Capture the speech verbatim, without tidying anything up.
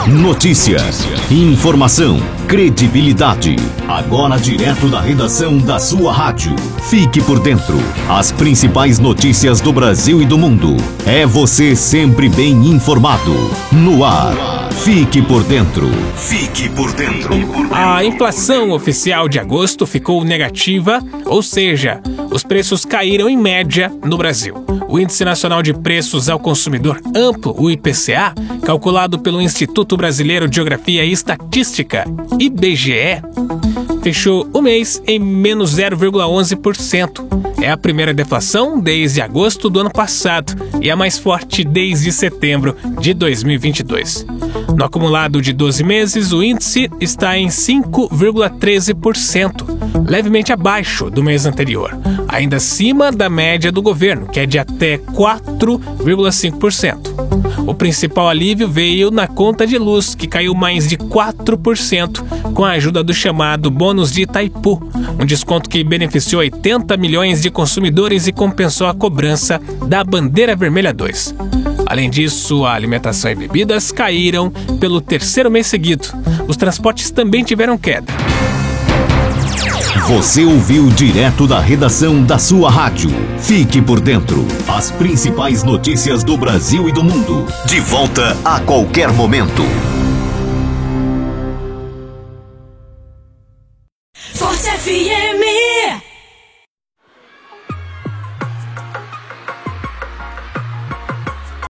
Notícia, informação, credibilidade. Agora direto da redação da sua rádio. Fique por dentro. As principais notícias do Brasil e do mundo. É você sempre bem informado. No ar. Fique por dentro. Fique por dentro. A inflação oficial de agosto ficou negativa, ou seja, os preços caíram em média no Brasil. O Índice Nacional de Preços ao Consumidor Amplo, o I P C A, calculado pelo Instituto Brasileiro de Geografia e Estatística, I B G E, fechou o mês em menos zero vírgula onze por cento. É a primeira deflação desde agosto do ano passado e a mais forte desde setembro de dois mil e vinte e dois. No acumulado de doze meses, o índice está em cinco vírgula treze por cento, levemente abaixo do mês anterior, ainda acima da média do governo, que é de até quatro vírgula cinco por cento. O principal alívio veio na conta de luz, que caiu mais de quatro por cento com a ajuda do chamado bônus de Itaipu, um desconto que beneficiou oitenta milhões de consumidores e compensou a cobrança da Bandeira Vermelha dois. Além disso, a alimentação e bebidas caíram pelo terceiro mês seguido. Os transportes também tiveram queda. Você ouviu direto da redação da sua rádio. Fique por dentro. As principais notícias do Brasil e do mundo. De volta a qualquer momento.